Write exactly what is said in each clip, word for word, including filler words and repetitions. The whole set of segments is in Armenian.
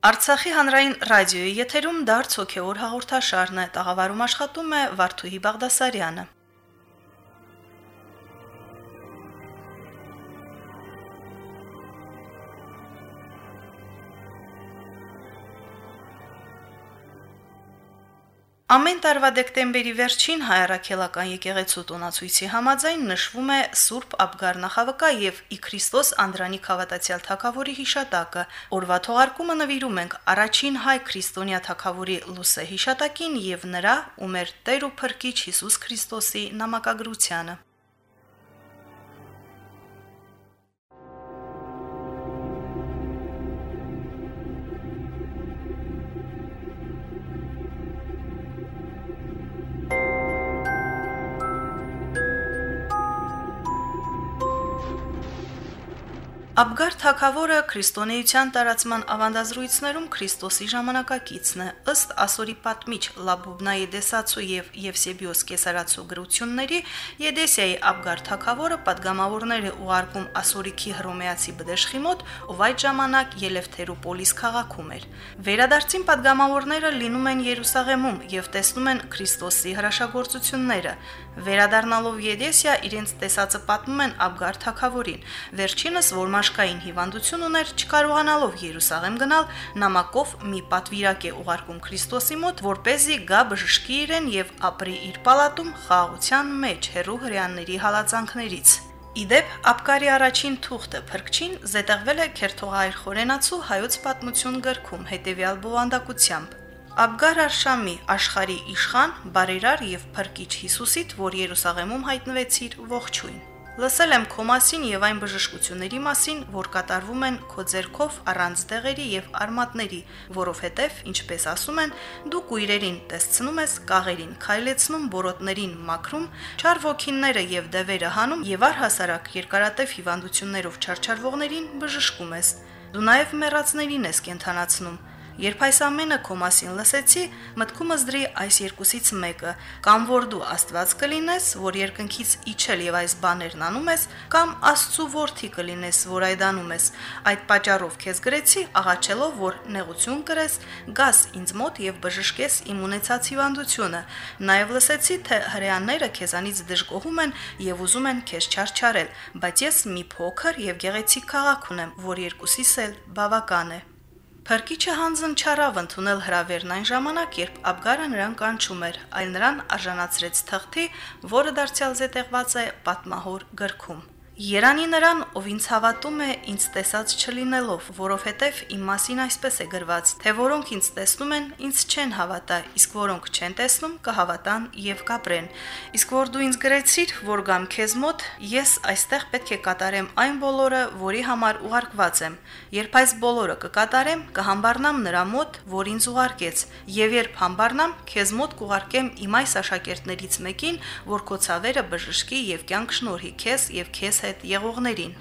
Արցախի հանրային ռադիոյի եթերում դարձ հոգևոր հաղորդաշարն է, տաղավարում աշխատում է Վարդուհի Բաղդասարյանը։ Ամեն տարվա դեկտեմբերի վերջին հայ-առաքելական եկեղեցու տոնացույցի համաձայն նշվում է Սուրբ Աբգար նախավկա եւ ի Քրիստոս Անդրանիկ հավատացյալ թագավորի հիշատակը։ Օրվա թողարկումը նվիրում ենք առաջին հայ քրիստոնյա թագավորի Լուսե հիշատակին եւ նրա ու մեր Տեր ու Փրկիչ Հիսուս Քրիստոսի նամակագրությանը։ Աբգար թագավորը քրիստոնեության տարածման ավանդազրույցներում Քրիստոսի ժամանակակիցն է, ըստ ասորի պատմիչ Լաբուբնայի Դեսացու եւ Եվսեբիոս Կեսարացու գրությունների, Եդեսիայի Աբգար թագավորը падգամավորներ է ուղարկում ասորիքի հռոմեացի բդեշխի մոտ, ով այդ ժամանակ Ելևթերոպոլիս քաղաքում էր։ Վերադարձին падգամավորները լինում են Երուսաղեմում եւ տեսնում են Քրիստոսի հրաշագործությունները։ Վերադառնալով Եդեսիա իրենց տեսածը պատմում են Աբգար թագավորին։ Վերջինս, որ մաշկային հիվանդություն ուներ, չկարողանալով Երուսաղեմ գնալ, նամակով մի պատվիրակ է ուղարկում Քրիստոսի մոտ, որպեսզի գա բժշկի իրեն եւ ապրի իր պալատում խաղաղության մեջ հերու հրեանների հալածանքներից։ Իդեպ Աբգարի առաջին թուղթը Փրկչին զետեղվել է Քերթողայր Խորենացու հայոց պատմություն գրքում հետեւյալ բովանդակությամբ. Աբգար Արշամի աշխարհի իշխան, բարերար եւ Փրկիչ Հիսուսիդ, որ Երուսաղեմում հայտնվեցիր, ողջույն։ Լսել եմ քո մասին եւ այն բժշկությունների մասին, որ կատարվում են քո ձեռքով առանց դեղերի եւ արմատների, որովհետեւ, ինչպես ասում են, դու կույրերին տեսցնում ես, կաղերին քայլեցնում, բորոտներին մաքրում, չար ոգիները եւ դևերը հանում եւ առհասարակ երկարատև հիվանդություններով չարչարվողներին բժշկում ես։ Դու նաեւ մեռածներին ես կենթանացնում։ Երբ այս ամենը քո մասին լսեցի, մտքումս դրի այս երկուսից մեկը, կամ որ դու Աստված կլինես, որ երկնքից իջել եւ այս բաներն անում ես, կամ Աստծո որդի կլինես, որ այդ անում ես։ Այդ պատճառով քեզ գրեցի, աղաչելով, որ նեղություն կրես, գաս ինձ մոտ եւ բժշկես իմ ունեցած հիվանդությունը։ Նաեւ լսեցի, թե հրեաները քեզանից դժգոհում են եւ ուզում են քեզ չարչարել, բայց ես մի փոքր եւ գեղեցիկ քաղաք ունեմ, որ երկուսիս էլ բավական է։ Փրկիչը հանձն չարավ ընդունել հրավերն այն ժամանակ, երբ Աբգարը նրան կանչում էր, այլ նրան արժանացրեց թղթի, որը դարձյալ զետեղված է պատմահոր գրքում։ Երանի նրան, ով ինձ հավատում է, ինձ տեսած չլինելով, որովհետև իմ մասին այսպես է գրված, թե որոնք ինձ տեսնում են, ինձ չեն հավատա, իսկ որոնք չեն տեսնում, կհավատան եւ կապրեն։ Իսկ որ դու ինձ գրեցիր, որ գամ քեզ մոտ, ես այստեղ պետք է կատարեմ այն բոլորը, որի համար ուղարկված եմ։ Երբ այս բոլորը կկատարեմ, կհամբառնամ նրա մոտ, որ ինձ ուղարկեց, եւ երբ համբառնամ, քեզ մոտ կուղարկեմ իմ այս աշակերտներից մեկին, որ քո ցավերը բժշկի եւ կյանք շնորհի քեզ եւ քեզ հետ եղողներին։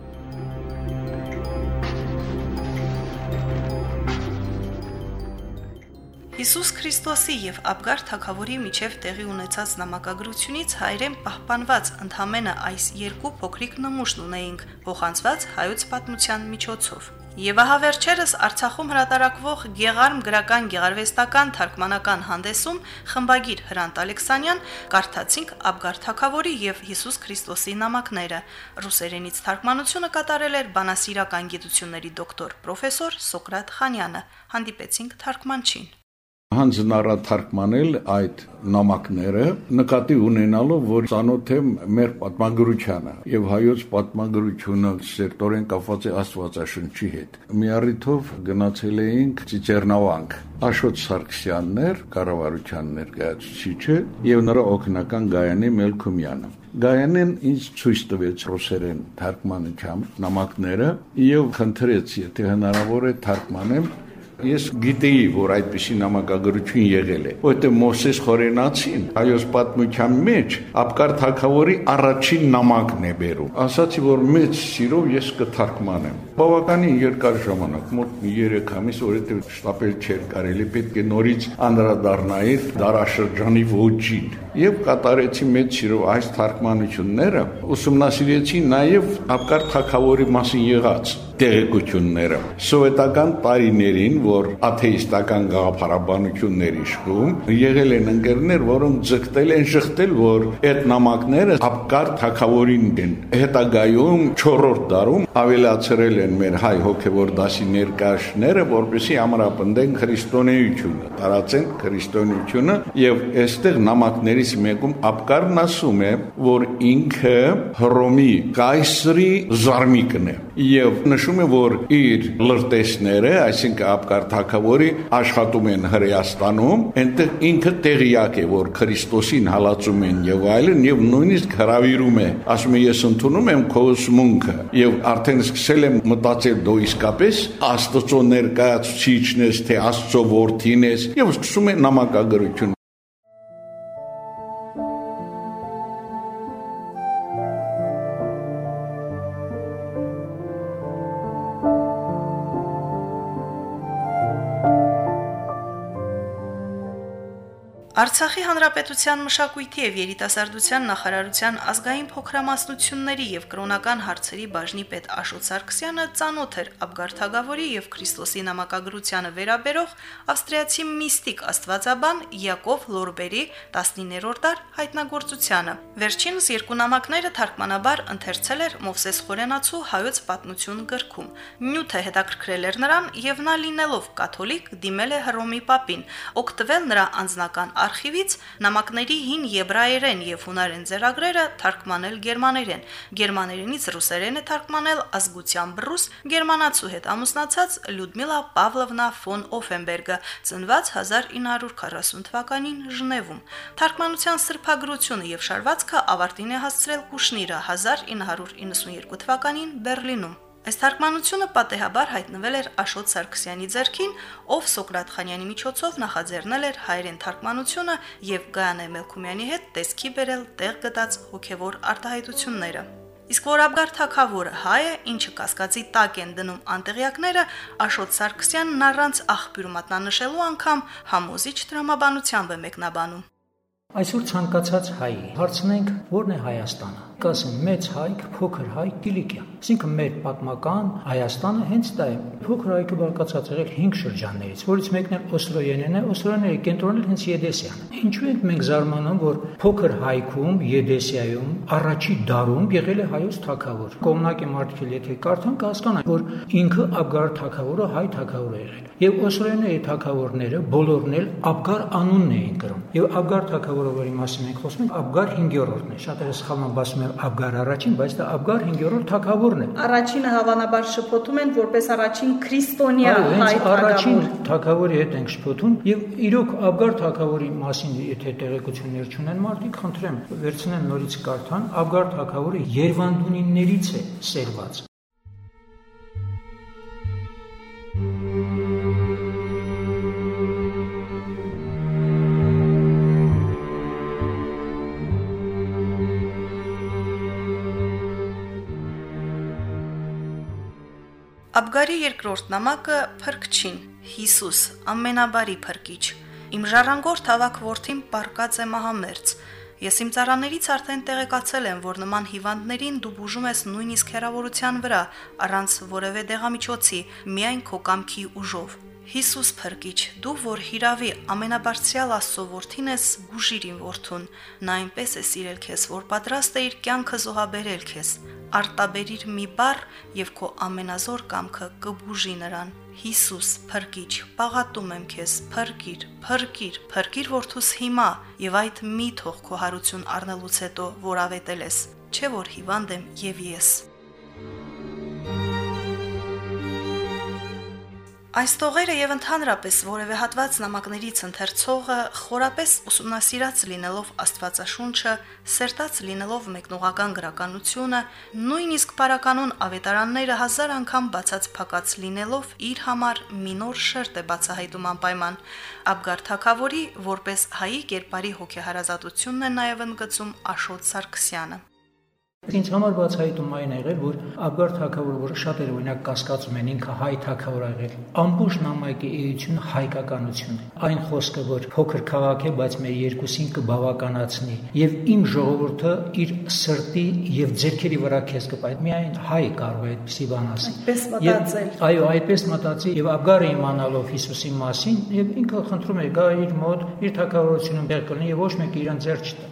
Հիսուս Քրիստոսի եւ Աբգար թագավորի միջև տեղի ունեցած նամակագրությունից հայրեն պահպանված ընդհանրապես այս երկու փոքրիկ նմուշն ունեինք, փոխանցված հայոց պատմության միջոցով։ Եվ ահա վերջերս Արցախում հրատարակվող Գեղարմ գրական գեղարվեստական թարգմանական հանդեսում խմբագիր Հրանտ Ալեքսանյան կարդացինք Աբգար թագավորի եւ Հիսուս Քրիստոսի նամակները։ Ռուսերենից թարգմանությունը կատարել էր բանասիրական գիտությունների դոկտոր պրոֆեսոր Սոկրատ Խանյանը։ Հանդիպեցինք թարգմանչին։ Հանձն առա թարգմանել այդ նամակները, նկատի ունենալով, որ ծանոթ եմ մեր պատմագրությանը եւ հայոց պատմագրությունը սերտորեն կապված է Աստվածաշնչի հետ։ Մի առիթով գնացել էինք Ծիծեռնավանք։ Աշոտ Սարգսյաններ, կառավարության ներկայացուցիչը եւ նրա օգնական Գայանե Մելքումյանը։ Գայանեն ինձ ցույց տվեց ռուսերեն թարգմանությամբ նամակները եւ խնդրեց, եթե հնարավոր է թարգմանեմ։ Ես գիտեի, որ այդպիսի նամակագրություն եղել է, որտեղ Մովսես Խորենացին հայոց պատմության մեջ Աբգար թագավորի առաջին նամակն է բերում։ Ասացի, որ մեծ սիրով ես կթարգմանեմ։ Բավականին երկար ժամանակ, մոտ երեք ամիս, որովհետև շտապել չէր կարելի, պետք է նորից անդրադառնայի դարաշրջանի ոճին։ Եվ կատարեցի մեծ սիրով այս թարգմանությունները, ուսումնասիրեցի նաև Աբգար թագավորի մասին եղած տեղեկությունները։ Սովետական տարիներին, որ աթեիստական գաղափարաբանություններ իշխում, եղել են ընկերներ, որոնք ձգտել են շղթել, որ այդ նամակները Աբգար թագավորին են։ Հետագայում չորրորդ դարում ավելացրել են մեր հայ հոգևոր դասի ներկայացները, որպեսզի ամրապնդեն քրիստոնեությունը, տարածեն քրիստոնեությունը, եւ այստեղ նամակներից մեկում Աբգարն ասում է, որ ինքը Հռոմի կայսրի զարմիկն է եւ նշում է, որ իր լրտեսները, այսինքն Աբգար թագավորի աշխատում են Հրեաստանում, այնտեղ ինքը տեղյակ է, որ Քրիստոսին հալածում են եւ այլն, եւ նույնիսկ հravirում է, ասում է ես ընդունում եմ քո ուսմունքը եւ արդեն սկսել եմ մտածել դու իսկապես Աստծո ներկայացուցիչն ես, թե Աստծո որդին ես, եւ սկսում է նամակագրություն։ Արցախի հանրապետության մշակույթի եւ երիտասարդության նախարարության ազգային փոքրամասնությունների եւ կրոնական հարցերի բաժնի պետ Աշոտ Սարգսյանը ծանոթ էր Աբգար թագավորի եւ Քրիստոսի նամակագրությանը վերաբերող ավստրիացի միստիկ աստվածաբան Յակով Լորբերի տասնիններորդ դար հայտնագործությանը։ Վերջինս երկու նամակները թարգմանաբար ընթերցել էր Մովսես Խորենացու հայոց պատմություն գրքում։ Նյութը հետաքրքրել էր նրան եւ նա լինելով կաթոլիկ դիմել է Հռոմի պապին, օգտվել նրա անձնական արխիվից նամակների հին եբրայերեն եւ հունարեն ձեռագրերը թարգմանել գերմաներեն, գերմաներենից ռուսերեն է թարգմանել ազգությամբ ռուս գերմանացու հետ ամուսնացած Լյուդմիլա Պավլովնա ֆոն Օֆենբերգը, ծնված հազար ինը հարյուր քառասուն թվականին Ժնևում։ Թարգմանության սրբագրությունը եւ շարվածքը ավարտին է հասցրել Կուշնիրը հազար ինը հարյուր իննսունյերկու թվականին Բերլինում։ Այս թարգմանությունը պատեհաբար հայտնվել էր Աշոտ Սարգսյանի ձեռքին, ով Սոկրատ Խանյանի միջոցով նախաձեռնել էր հայերեն թարգմանությունը եւ Գայանե Մելքումյանի հետ տեսքի բերել տեղ գտած հոգեվոր արտահայտությունները։ Իսկ որ Աբգար թագավորը հայ է, ինչը կասկածի տակ են դնում անտեղյակները, Աշոտ Սարգսյանն առանց աղբյուր մատնանշելու անգամ համոզիչ տրամաբանությամբ է մեկնաբանում։ Այսօր ցանկացած հայի հարցնենք, որն է Հայաստանը։ Կասեն մեծ հայք, փոքր հայք, Կիլիկիա։ Այսինքն մեր պատմական Հայաստանը հենց դա է։ Փոքր հայքը բաղկացած եղել հինգ շրջաններից, որից մեկն էլ Օսլոյենն է, Օսլոյենների կենտրոնն հենց Եդեսիան։ Ինչու ենք մենք զարմանում, որ փոքր հայքում, Եդեսիայում, առաջի դարում եղել է հայոց թագավոր։ Կոմնակի մարդիկ եթե կարդան, կհասկանան, որ ինքը Աբգար թագավորը հայ թագավոր է եղել։ Եվ Օսլոյենների թագավորները բոլորն էլ Աբգար անունն էին կրում։ Եվ Աբգար թագավորը, որի մասին մենք խոսում ենք, Աբգար հինգերորդն է։ Շատերը սխալվում ասում են Աբգար առաջին, բայց դա Աբգար հինգերորդ թագավորն է։ Առաջինը հավանաբար շփոթում են որպես առաջին քրիստոնյա հայ առաջին թագավորի հետ ենք շփոթում եւ իրոք Աբգար թագավորի մասին եթե տեղեկություններ չունեն մարդիկ, խնդրեմ վերցնեն նորից կարդան, Աբգար թագավորը Երվանդունիներից է սերված։ Աբգարի երկրորդ նամակը Փրկչին, Հիսուս, ամենաբարի փրկիչ։ Իմ ժառանգորդ ավակ որդին պարկած է մահամերձ։ Ես իմ ծառաներից արդեն տեղեկացել եմ, որ նման հիվանդներին դու բուժում ես նույնիսկ հեռավորության վրա, առանց որևէ դեղամիջոցի, միայն քո կամքի ուժով։ Հիսուս փրկիչ, դու որ հիրավի ամենաբարձրյալ Աստծո որդին ես, բուժիր իմ որդուն։ Նա այնպես է սիրել քեզ, որ պատրաստ է իր կյանքը զոհաբերել քեզ։ Արտաբերիր մի բառ եւ քո ամենազոր կամքը կբուժի նրան։ Հիսուս փրկիչ, պաղատում եմ քեզ, փրկիր, փրկիր, փրկիր որդուս հիմա եւ այդ մի թող քո հարություն առնելուց հետո որ ավետել ես, չէ որ հիվանդ եմ եւ ես։ Այս տողերը եւ ընդհանրապես որևէ հատված նամակներից ընթերցողը խորապես ուսումնասիրած լինելով Աստվածաշունչը, սերտած լինելով մեկնողական գրականությունը, նույնիսկ բարականոն ավետարանները հազար անգամ բացած փակած լինելով իր համար մի նոր շերտ է բացահայտում անպայման։ Աբգար թագավորի որպես հայի կերպարի հոգեհարազատությունն է նաեւ ընդգծում Աշոտ Սարգսյանը։ Ինձ համար բացահայտում այն եղել, որ Աբգար թագավորը, որը շատերը օրինակ կասկածում են, ինքը հայ թագավոր է եղել, ամբողջ նամակի էությունը հայկականություն է։ Այն խոսքը, որ փոքր քաղաք է, բայց մեր երկուսին կբավականացնի, եւ իմ ժողովուրդը իր սրտի եւ ձեռքերի վրա քեզ կպայթ, միայն հայ կարող է այդպիսի բան ասել։ Այդպես մտածել։ Այո, այդպես մտածի եւ Աբգարը իմանալով Հիսուսի մասին, եւ ինքը խնդրում է գա իր մոտ, իր թագավորությունը բեր կլինի եւ ոչ մեկը իրան ձեռք չտա։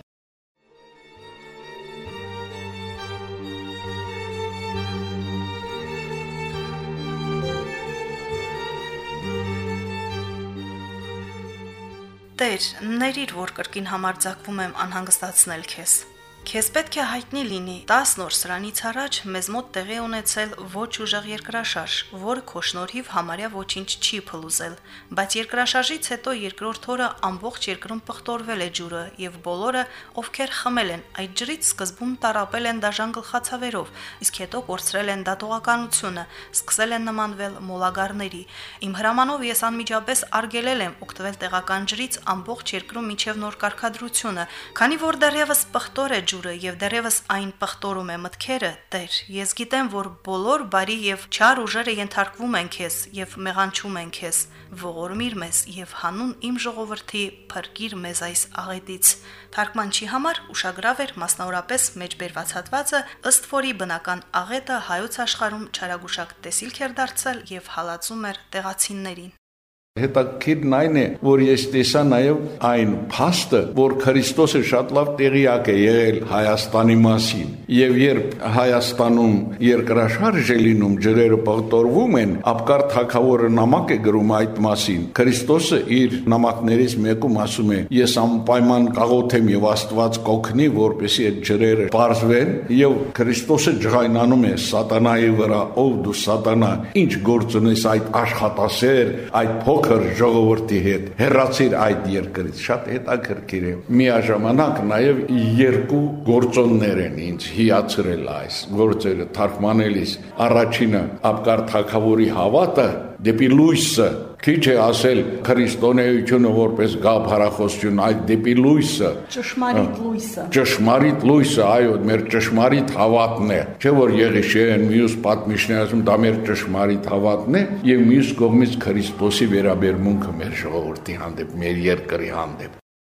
Տեր, ներիր, որ կրկին համարձակվում եմ անհանգստացնել քեզ։ Քեզ պետք է հայտնի լինի տասը նոր սրանից առաջ մեզ մոտ տեղի ունեցել ոչ ուժեղ երկրաշարժ, որը քո շնորհիվ համարյա ոչինչ չի փլուզել, բայց երկրաշարժից հետո երկրորդ օրը ամբողջ երկրում պղտորվել է ջուրը եւ բոլորը, ովքեր խմել են այդ ջրից, սկզբում տարապել են դաժան գլխացավերով, իսկ հետո կորցրել են դատողականությունը, սկսել են նմանվել մոլագարների։ Իմ հրամանով ես անմիջապես արգելել եմ օգտվել տեղական ջրից ամբողջ երկրում մինչև նոր կարգադրությունը, քանի որ դեռևս պղտոր է ջուրը եւ դեռևս այն պղտորում է մտքերը, Տեր, ես գիտեմ, որ բոլոր բարի եւ չար ուժերը ենթարկվում են քեզ եւ մեղանչում են քեզ, ողորմիր մեզ եւ հանուն իմ ժողովրդի փրկիր մեզ այս աղետից։ Թարգմանչի համար ուշագրավ էր մասնավորապես մեջբերված հատվածը, ըստ որի բնական աղետը հայոց աշխարհում չարագուշակ տեսիլք էր դարձել եւ հալածում էր տեղացիներին։ Հետաքրքիրն այն է, որ ես տեսա նաև այն փաստը, որ Քրիստոսը շատ լավ տեղյակ է եղել Հայաստանի մասին, եւ երբ Հայաստանում երկրաշարժ է լինում, ջրերը պղտորվում են, Աբգար թագավորը նամակ է գրում այդ մասին։ Քրիստոսը իր նամակներից մեկում ասում է. ես անպայման կաղոթեմ եւ Աստված կօգնի, որպեսզի այդ ջրերը բարձվեն, եւ Քրիստոսը ջղայնանում է սատանայի վրա, ով դու սատանա, ինչ գործ ունես այդ աշխատասեր, այդ փոքր ժողովրդի հետ, հեռացիր այդ երկրից, շատ հետաքրքիր է։ Միաժամանակ նաև երկու գործոններ են ինձ հիացրել այս գործերը թարգմանելիս։ Առաջինը Աբգար թագավորի հավատը դեպի լույսը, քիչ է ասել քրիստոնեությունը որպես գաղափարախոսություն, այդ դեպի լույսը, ճշմարիտ լույսը, ճշմարիտ լույսը, այո, մեր ճշմարիտ հավատն է, չէ՞ որ Եղիշեան մյուս պատմիչները ասում, դա մեր ճշմարիտ հավատն է, եւ մյուս կողմից Քրիստոսի վերաբերմունքը մեր ժողովրդի հանդեպ, մեր երկրի հանդեպ։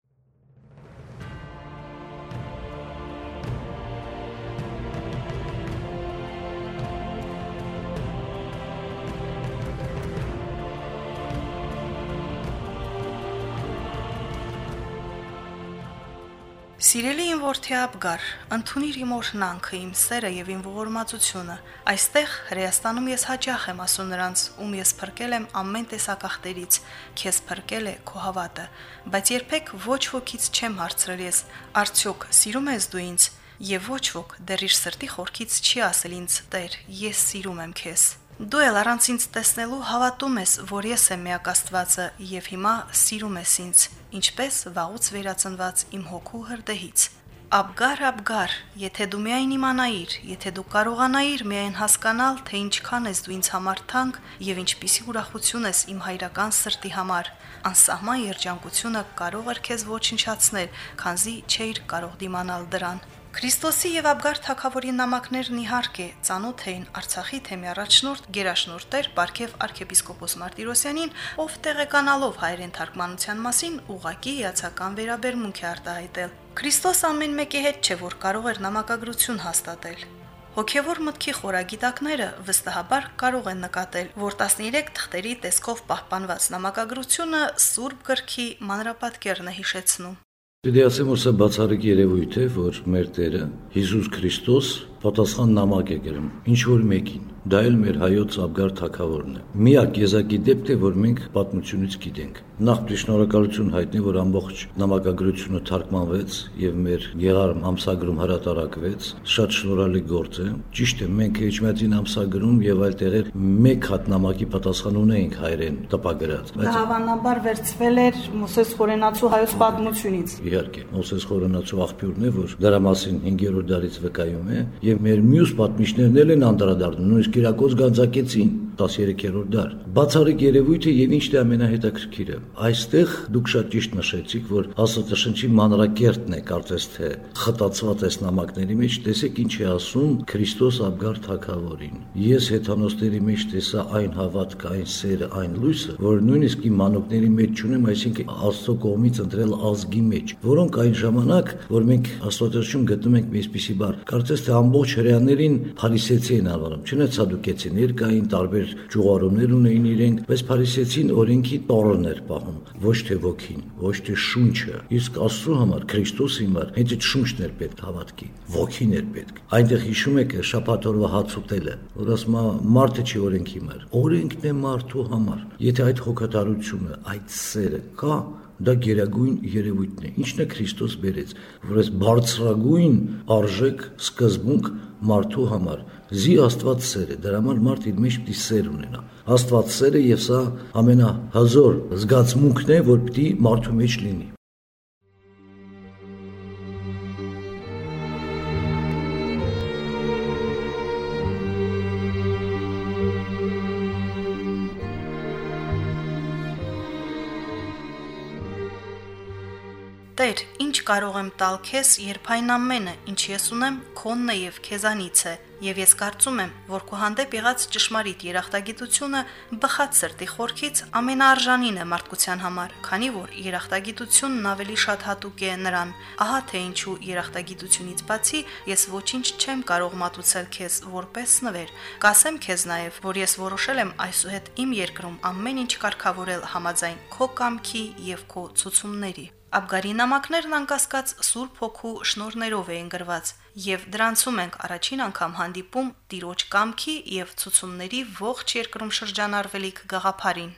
Սիրելի իմ որդի Աբգար, ընդունիր իմ օրհնանքը, իմ սերը եւ իմ ողորմածությունը։ Այստեղ Հրեաստանում ես հաճախ եմ ասում նրանց, ում ես փրկել եմ ամեն տեսակախտերից, քեզ փրկել է քո հավատը, բայց երբեք ոչ wokից չեմ հարցրել ես, արդյոք սիրում ես դու ինձ, եւ ոչ ոք դեռ իր սրտի խորքից չի ասել ինձ, Տեր, ես սիրում եմ քեզ։ Դու էլ առանց ինձ տեսնելու հավատում ես, որ ես եմ միակ Աստվածը եւ հիմա սիրում ես ինձ, ինչպես վաղուց վերածնված իմ հոգու հրդեհից։ Աբգար, Աբգար, եթե դու միայն իմանայիր, եթե դու կարողանայիր միայն հասկանալ, թե ինչքան ես դու ինձ համար թանկ եւ ինչպիսի ուրախություն ես իմ հայրական սրտի համար, անսահման երջանկությունը կարող էր քեզ ոչնչացնել, քանզի չէիր կարող դիմանալ դրան։ Քրիստոսի եւ Աբգար թագավորի նամակներն իհարկե ծանոթ էին Արցախի թեմի առաջնորդ Գերաշնորհ Պարքև arczepiskopos Martirosyanին, ով տեղեկանալով հայերեն թարգմանության մասին ուղղակի իացական վերաբերմունք է արտահայտել։ Քրիստոս ամեն մեկի հետ չէ, որ կարող էր նամակագրություն հաստատել։ Հոգևոր մտքի խորագիտակները վստահաբար կարող են նկատել, որ տասներեք թղթերի տեսքով պահպանված նամակագրությունը Սուրբ Գրքի մանրապատկերն է հիշեցնում։ Դե ասեմ, որ սա բացառիկ երևույթ է, որ մեր Տերը Հիսուս Քրիստոս պատասխան նամակ է գրում ինչ որ մեկին, դա էլ մեր հայոց Աբգար թագավորն է։ Միակ եզակի դեպք է, որ մենք պատմությունից գիտենք։ Նախ շնորհակալություն հայտնի, որ ամբողջ նամակագրությունը թարգմանվեց եւ մեր Եղարմ ամսագրում հրատարակվեց։ Շատ շնորհալի գործ է։ Ճիշտ է, մենք Էջմիածին ամսագրում եւ այլ տեղեր մեկ հատ նամակի պատասխան ունեինք հայերեն տպագրած։ Դա հավանաբար վերցվել էր Մոսես Խորենացու հայոց պատմությունից։ Իհարկե, Մոսես Խորենացու աղբյուրն է, որ դրա մասին հինգերորդ դարից վկայում է եւ մեր մյուս պատմիչներն էլ են անդրադառնում, նույնիսկ Կիրակոս Գանձակեցին, տասներորդ դար։ Բացառիկ երևույթը եւ ինչն է ամենահետաքրքիրը։ Այստեղ դուք շատ ճիշտ նշեցիք, որ Աստվածաշնչի մանրակերտն է, կարծես թե խտացված այս նամակների մեջ, տեսեք ինչ է ասում Քրիստոս Աբգար թագավորին։ Ես հեթանոսների մեջ տեսա այն հավատքը, այն սերը, այն լույսը, որ նույնիսկ իմ մանուկների մեջ չունեմ, այսինքն Աստծո կողմից ընտրել ազգի մեջ, որոնք այն ժամանակ, որ մենք Աստվածաշնչում գտնում ենք այսպիսի բառ, կարծես թե ամբողջ հրեաներին փարիսեցի են անվանում, չնայած սադուկեցիներ կային, տարբեր ճուղարումներ ունեին իրենք, բայց փարիսեցին օրենքի տորն էր պահում, ոչ թե ոգին, ոչ թե շունչը։ Իսկ Աստծո համար, Քրիստոսի համար հենց այդ շունչն էր պետք հավատքի, ոգին էր պետք։ Այնտեղ հիշում եք շաբաթ օրվա հաց ուտելը, որ ասում է մարդը չի օրենքի համար, օրենքն է մարդու համար։ Եթե այդ հոգատարությունը, այդ սերը կա, դա գերագույն երևույթն է։ Ինչն է Քրիստոս բերեց, որ այս բարձրագույն արժեք սկզբունք մարդու համար զի Աստված սեր է, դրա համար մարդ իր մեջ պիտի սեր ունենա։ Աստված սեր է եւ սա ամենահզոր զգացմունքն է, որ պիտի մարդու մեջ լինի։ Տեր, ինչ կարող եմ տալ քեզ, երբ այն ամենը, ինչ ես ունեմ, քոնն է եւ քեզանից է, եւ ես կարծում եմ, որ քո հանդեպ եղած ճշմարիտ երախտագիտությունը բխած սրտի խորքից ամենաարժանին է մարդկության համար, քանի որ երախտագիտությունն ավելի շատ հատուկ է նրան։ Ահա թե ինչու երախտագիտությունից բացի ես ոչինչ չեմ կարող մատուցել քեզ որպես նվեր։ Կասեմ քեզ նաեւ, որ ես որոշել եմ այսուհետ իմ երկրում ամեն ինչ կարգավորել համաձայն քո կամքի եւ քո ցուցումների։ Աբգարի նամակներն անկասկած Սուրբ Հոգու շնորհներով էին գրված, եւ դրանցում ենք առաջին անգամ հանդիպում Տիրոջ կամքի եւ ցուցումների ողջ երկրում շրջանառվելիք գաղափարին։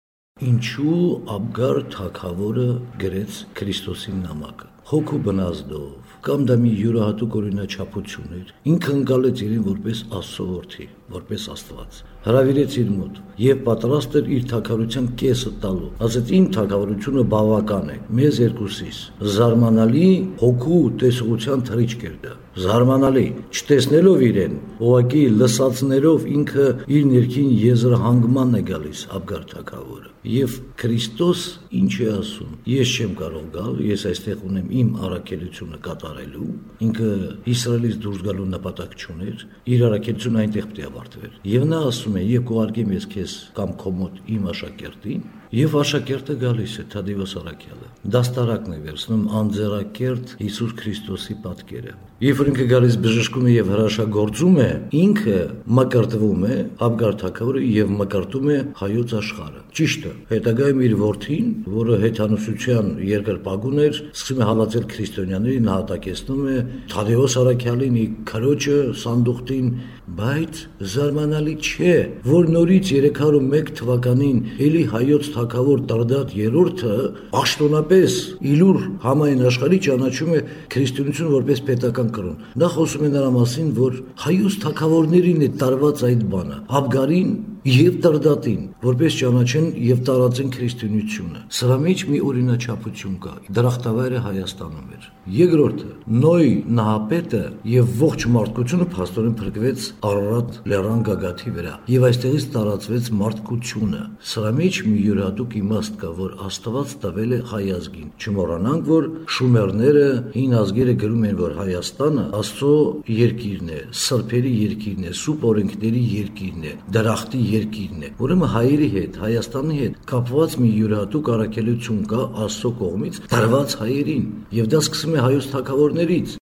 Ինչու Աբգար թագավորը գրեց Քրիստոսի նամակը։ Հոգու բնազդով կամ դա մի յուրահատուկ օրինաչափություն էր։ Ինքը ընկալեց իրեն որպես Աստծո որդի, որպես Աստված։ Հրավիրեց իր մոտ եւ պատրաստ էր իր թագավորության կեսը տալու։ Ասեց իմ թագավորությունը բավական է, մեզ երկուսիս։ Զարմանալի հոգու տեսողության թռիչք էր դա։ Զարմանալի, չտեսնելով իրեն, ուղղակի լսածներով ինքը իր ներքին եզրահանգման է գալիս Աբգար թագավորը։ Եվ Քրիստոս ինչ է ասում. ես չեմ կարող գալ, ես այստեղ ունեմ իմ առաքելությունը կատարելու, ինքը Իսրայելից դուրս գալու նպատակ չուներ, իր առաքելությունը այնտեղ պետք է ավարտվեր։ Եվ նա ասում է, եւ կուղարկեմ ես քեզ կամ քո մոտ իմ աշակերտին, եւ աշակերտը գալիս է Թադևոս Արաքյալը։ Դաստարակն է վերցնում անձեռակերտ Հիսուս Քրիստոսի պատկերը։ Երբ որ ինքը գալիս բժշկում է եւ հրաշագործում է, ինքը մկրտվում է Աբգար թագավորը եւ մկրտում է հայոց աշխարհը։ Ճիշտ է, հետագայում իր որդին, որը հեթանոսության երկրպագուն էր, սկսում է հալածել քրիստոնյաներին, հատակեցնում է Թադևոս Արաքյալին, իր քրոջը Սանդուղտին, բայց զարմանալի չէ, որ նորից երեք հարյուր մեկ թվականին էլի հայոց թագավոր Տարդատ երրորդը աշտոնապես իլուր համայն աշխարհի ճանաչում է քրիստոնեություն որպես պետական կրոն։ Նա խոսում է նրա մասին, որ հայոց թագավորներին է տարված այդ բանը, Աբգարին եւ Տարդատին, որպես ճանաչեն եւ տարածեն քրիստոնեությունը։ Սրա մեջ մի օրինաչափություն կա։ Դրախտավայրը Հայաստանում էր։ Երկրորդը Նոյ նահապետը եւ ողջ մարդկությունը փաստորեն փրկվեց Արարատ լեռան գագաթի վրա եւ այստեղից տարածվեց մարդկությունը։ Սրա մեջ մի յուրահատուկ իմաստ կա, որ Աստված տվել է հայ ազգին։ Չմոռանանք, որ շումերները, հին ազգերը գրում են, որ Հայաստանը Աստծո երկիրն է, սրբերի երկիրն է, սուրբ օրենքների երկիրն է, դրախտի երկիրն է։ Ուրեմն հայերի հետ, Հայաստանի հետ կապված մի յուրահատուկ առաքելություն կա Աստծո կողմից տրված հայերին, եւ դա սկսում է հայոց թագավորներից։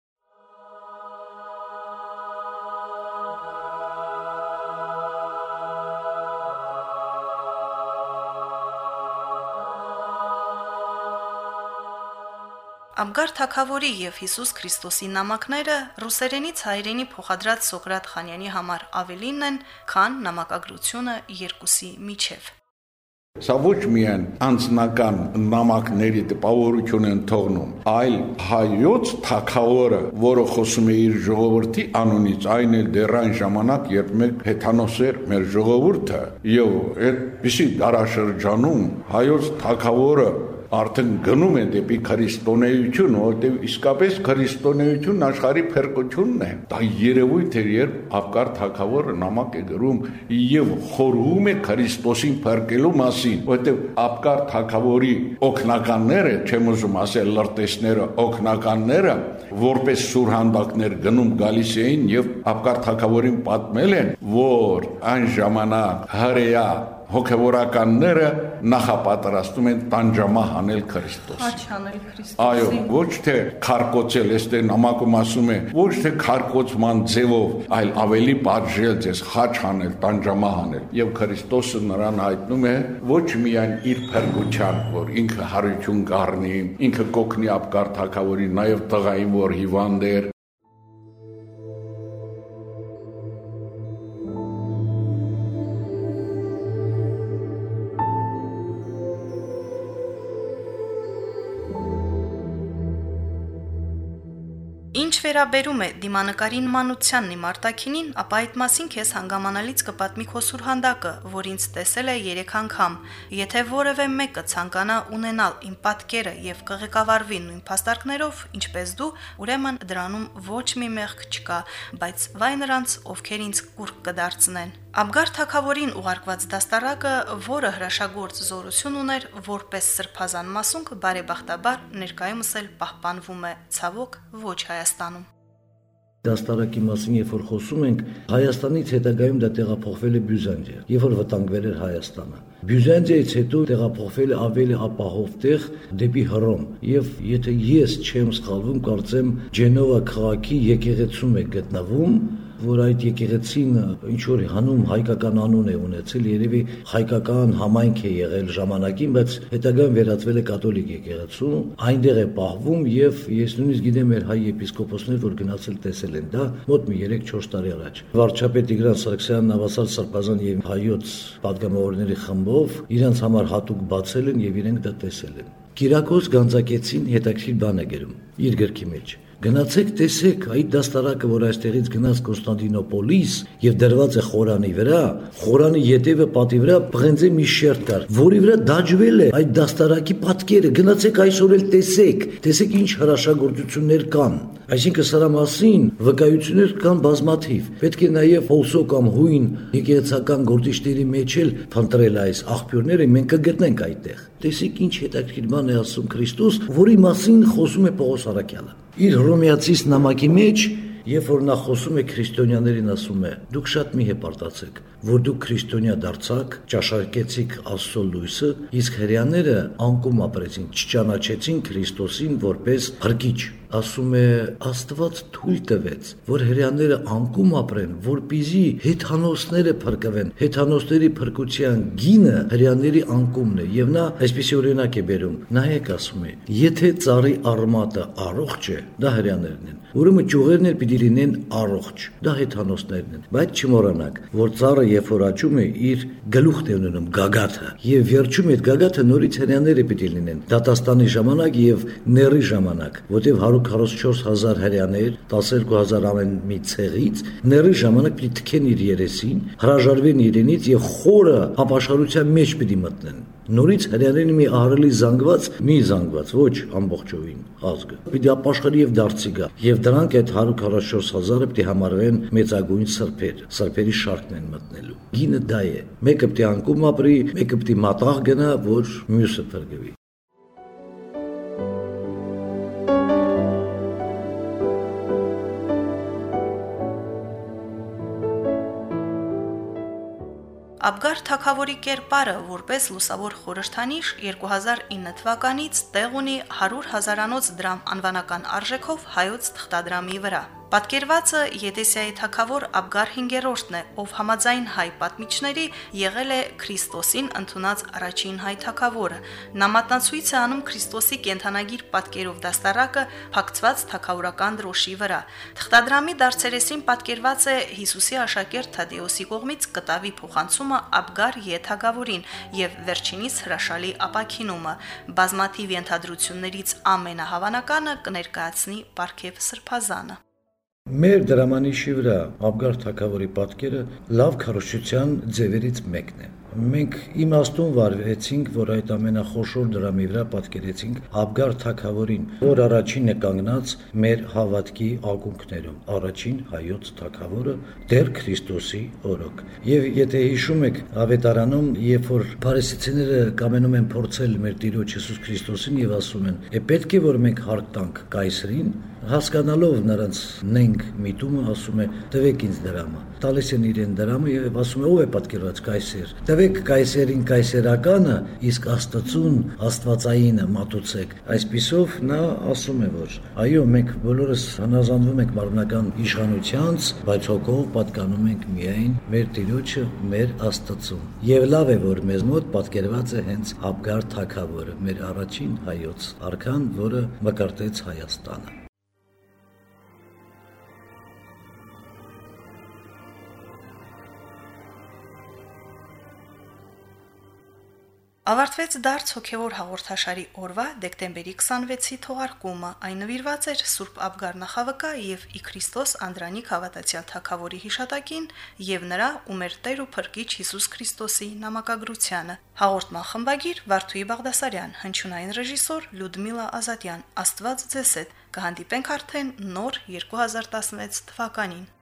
Աբգար թագավորի եւ Հիսուս Քրիստոսի նամակները ռուսերենից հայերենի փոխադրած Սոկրատ Խանյանի համար ավելին են, քան նամակագրությունը երկուսի միջև։ Սա ոչ միայն անձնական նամակների տպավորություն են թողնում, այլ հայոց թագավորը, որը խոսում է իր ժողովրդի անունից, այն էլ դեռ այն ժամանակ, երբ մենք հեթանոս էր մեր ժողովուրդը, եւ այդպիսի դարաշրջանում հայոց թագավորը արդեն գնում է դեպի քրիստոնեություն, որտեղ իսկապես քրիստոնեությունն աշխարհի փրկությունն է։ Դա երևույթ է, երբ Աբգար թագավորը նամակ է գրում եւ խորհում է Քրիստոսին փրկելու մասին, որտեղ Աբգար թագավորի օգնականները, չեմ ուզում ասել լրտեսները, օգնականները որպես սուրհանդակներ գնում գալիս էին եւ Աբգար թագավորին պատմել են, որ այն ժամանակ հրեա հոգևորականները նախապատրաստում են տանջամահ անել Քրիստոսին։ Աչանել Քրիստոսին։ Այո, ոչ թե քարկոծել, այստեղ նամակում ասում է, ոչ թե քարկոծման ձևով, այլ ավելի բաժել ձեզ խաչ անել, տանջամահ անել։ Եվ Քրիստոսը նրան հայտնում է ոչ միայն իր փրկության, որ ինքը հարություն կառնի, ինքը կօգնի Աբգար թագավորին, նաև տղային, որ հիվանդ էր, Ինչ վերաբերում է դիմանկարի նմանությանն իմ արտաքինին, ապա այդ մասին քեզ հանգամանալից կպատմի քո սուրհանդակը, որ ինձ տեսել է երեք անգամ։ Եթե որևէ մեկը ցանկանա ունենալ իմ պատկերը եւ կղեկավարվի նույն փաստարկներով, ինչպես դու, ուրեմն դրանում ոչ մի մեղք չկա, բայց վայ նրանց, ովքեր ինձ կուրկ կդարձնեն։ Աբգար թագավորին ուղարկված դաստարակը, որը հրաշագործ զորություն ուներ, որպես սրբազան մասունք, բարեբախտաբար ներկայումս էլ պահպանվում է, ցավոք ոչ Հայաստանում։ Դաստարակի մասին երբ որ խոսում ենք, Հայաստանից հետագայում դա տեղափոխվել է Բյուզանդիա, երբ որ վտանգվել էր Հայաստանը։ Բյուզանդիայից հետո տեղափոխվել է ավելի ապահով տեղ դեպի Հռոմ, եւ եթե ես չեմ սխալվում, կարծեմ Ջենովա քաղաքի եկեղեցում է գտնվում, որ այդ եկեղեցին ինչ որ հանուն հայկական անուն է ունեցել, երևի հայկական համայնք է եղել ժամանակին, բայց հետագայում վերածվել է կաթոլիկ եկեղեցու, այնտեղ է պահվում եւ ես նույնիսկ գիտեմ մեր հայ եպիսկոպոսներ, որ գնացել տեսել են դա մոտ մի երեք-չորս տարի առաջ։ Վարչապետ Տիգրան Սարգսյանն հավասար սրբազան եւ հայոց падգամավորների խմբով իրենց համար հատուկ բացել են եւ իրենք դա տեսել են։ Կիրակոս Գանձակեցին հետաքրքիր բան է գրում իր գրքի մեջ։ Գնացեք տեսեք այդ դաստարակը, որ այստեղից գնաց Կոնստանտինոպոլիս եւ դրված է խորանի վրա, խորանի ետևը պատի վրա պղենձե մի շերտ կար, որի վրա դաջվել է այդ դաստարակի պատկերը։ Գնացեք այսօր էլ տեսեք, տեսեք ինչ հրաշագործություններ կան։ Այսինքն սրա մասին վկայություններ կան բազմաթիվ։ Պետք է նաեւ հոսո կամ հույն եկեղեցական գործիչների մեջ էլ փնտրել այս աղբյուրները, մենք կգտնենք այդտեղ։ Տեսեք ինչ հետաքրքիր բան է ասում Քրիստոս, որի մասին խոսում է Պողոս Առաքյալը։ Իր Հռոմեացիս նամակի մեջ, երբ որ նա խոսում է քրիստոնյաներին, ասում է. դուք շատ մի հպարտացեք, որ դուք քրիստոնյա դարձաք, ճաշակեցիք Աստծո լույսը, իսկ հրեաները անկում ապրեցին, չճանաչեցին Քրիստոսին որպես փրկիչ։ Ասում է Աստված թույլ տվեց, որ հրեաները անկում ապրեն, որպեսզի հեթանոսները փրկվեն։ Հեթանոսների փրկության գինը հրեաների անկումն է, եւ նա այսպիսի օրինակ է բերում։ Նայեք, ասում է, եթե ծառի արմատը առողջ է, դա հրեաներն են, ուրեմն ճյուղերն էլ պիտի լինեն առողջ, դա հեթանոսներն են։ Բայց չմոռանաք, որ ծառը երբ որ աճում է, իր գլուխն է ունենում գագաթը, եւ վերջում այդ գագաթը նորից հրեաները պիտի լինեն դատաստանի ժամանակ եւ ների ժամանակ, որտեղ քառասունչորս հազար հրեաներ, տասներկու հազար ամեն մի ցեղից, ների ժամանակ պիտի թքեն իր երեսին, հրաժարվեն իրենից եւ խորը ապաշխարության մեջ պիտի մտնեն։ Նորից հրեաներին մի ահռելի զանգված, մի զանգված, ոչ ամբողջովին ազգը։ Պիտի ապաշխարի եւ դարձի գա։ Եվ դրանք այդ հարյուր քառասունչորս հազարը պիտի համարվեն մեծագույն սրբեր, սրբերի շարքն են մտնելու։ Գինը դա է։ Մեկը պիտի անկում ապրի, մեկը պիտի մատաղ գնա, որ մյուսը փրկվի։ Աբգար թագավորի կերպարը որպես լուսավոր խորհրդանիշ երկու հազար ինը թվականից տեղ ունի հարյուր հազարանոց դրամ անվանական արժեքով հայոց թղթադրամի վրա։ Պատկերվածը Եդեսիայի թագավոր Աբգար հինգերորդն է, ով համաձայն հայ պատմիչների եղել է Քրիստոսին ընդունած առաջին հայ թագավորը։ Նա մատնացույց է անում Քրիստոսի կենդանագիր պատկերով դաստարակը փակցված թագավորական դրոշի վրա։ Թղթադրամի դարձերեսին պատկերված է Հիսուսի աշակերտ Թադեոսի կողմից կտավի փոխանցումը Աբգար Ե թագավորին եւ վերջինիս հրաշալի ապաքինումը։ Բազմաթիվ ենթադրություններից ամենահավանականը կներկայացնի Պարքև Սրբազանը։ Մեր դրամանիշի վրա Աբգար թագավորի պատկերը լավ քարոզչության ձևերից մեկն է։ մենք իմաստուն վարվեցինք, որ այդ ամենախոշոր դրամի վրա պատկերեցինք Աբգար թագավորին, որ առաջինն է կանգնած մեր հավատքի ակունքներում, առաջին հայոց թագավորը դեռ Քրիստոսի օրոք։ Եվ եթե հիշում եք ավետարանում, երբ որ փարիսեցիները կամենում են փորձել մեր Տիրոջ Հիսուս Քրիստոսին եւ ասում են, «Է պետք է որ մենք հարկ տանք Կայսրին», հասկանալով նրանց նենք միտումը, ասում է, «Տվեք ինձ դրամը»։ Տալիս են իրեն դրամը եւ ասում է, «Ո՞վ է պատկերված Կայսեր»։ Տվեք Կայսերին կայսերականը, իսկ Աստծուն Աստվածայինը մատուցեք։ Այսպիսով նա ասում է, որ այո, մենք բոլորս հնազանդվում ենք մարմնական իշխանությանց, բայց հոգով պատկանում ենք միայն մեր Տիրոջը, մեր Աստծուն։ Եվ լավ է, որ մեզ մոտ պատկերված է հենց Աբգար թագավորը, մեր առաջին հայոց արքան, որը մկրտեց Հայաստանը։ Ավարտվեց դարձ հոգևոր հաղորդաշարի օրվա դեկտեմբերի քսանվեցի թողարկումը։ Այն նվիրված էր Սուրբ Աբգար նախավկա եւ ի Քրիստոս Անդրանիկ հավատացյալ թագավորի հիշատակին եւ նրա ու մեր Տեր ու Փրկիչ Հիսուս Քրիստոսի նամակագրությանը։ Հաղորդման խմբագիր Վարդուհի Բաղդասարյան, հնչյունային ռեժիսոր Լյուդմիլա Ազատյան։ Աստված ձեզ հետ։ Կհանդիպենք արդեն նոր երկու հազար տասնվեց թվականին։